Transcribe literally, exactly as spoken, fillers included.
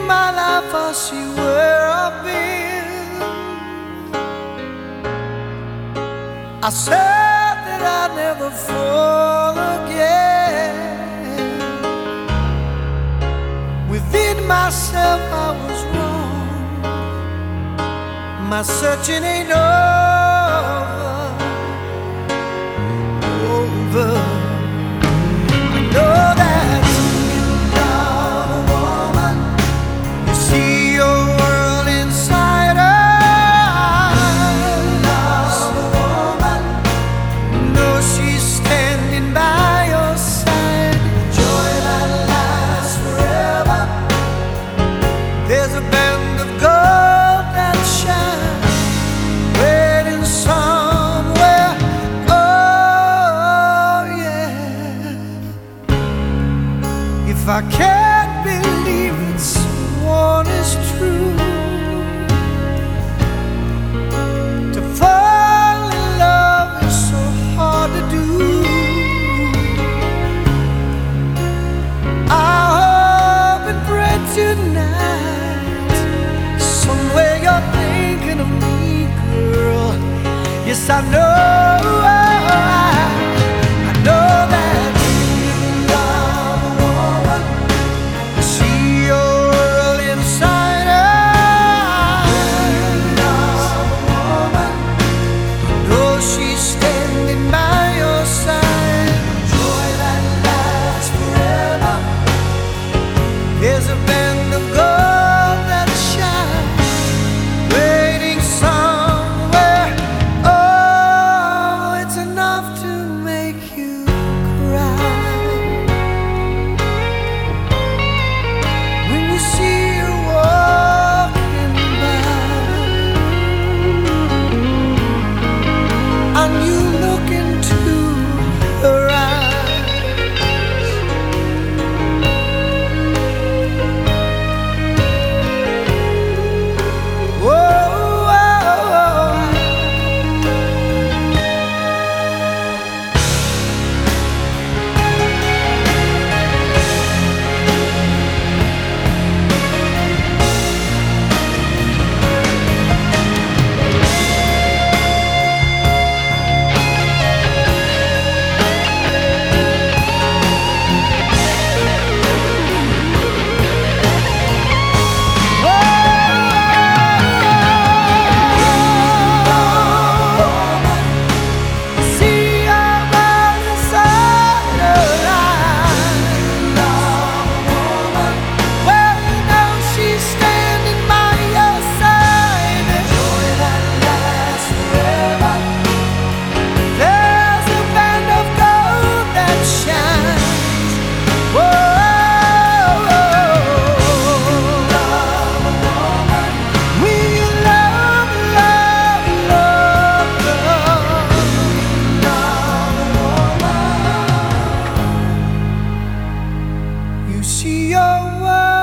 my life I see where I've been. I said that I'd never fall again. Within myself I was wrong. My searching ain't over, over. I know that you love a woman. You see your world inside her. Love a woman. You know she's standing by your side. Joy that lasts forever. There's a band of gold that shines, waiting somewhere. Oh yeah. If I can't believe that someone is true, to fall in love is so hard to do. I hope and pray tonight, somewhere you're thinking of me, girl. Yes, I know, I know that you love a woman. You see your world inside her. Love a woman. You know she's standing by your side. Joy that lasts forever. There's a band of gold that shines, waiting somewhere. Oh, it's enough to make you cry when you see her walking by, and you look into her eyes. Whoa. You see your world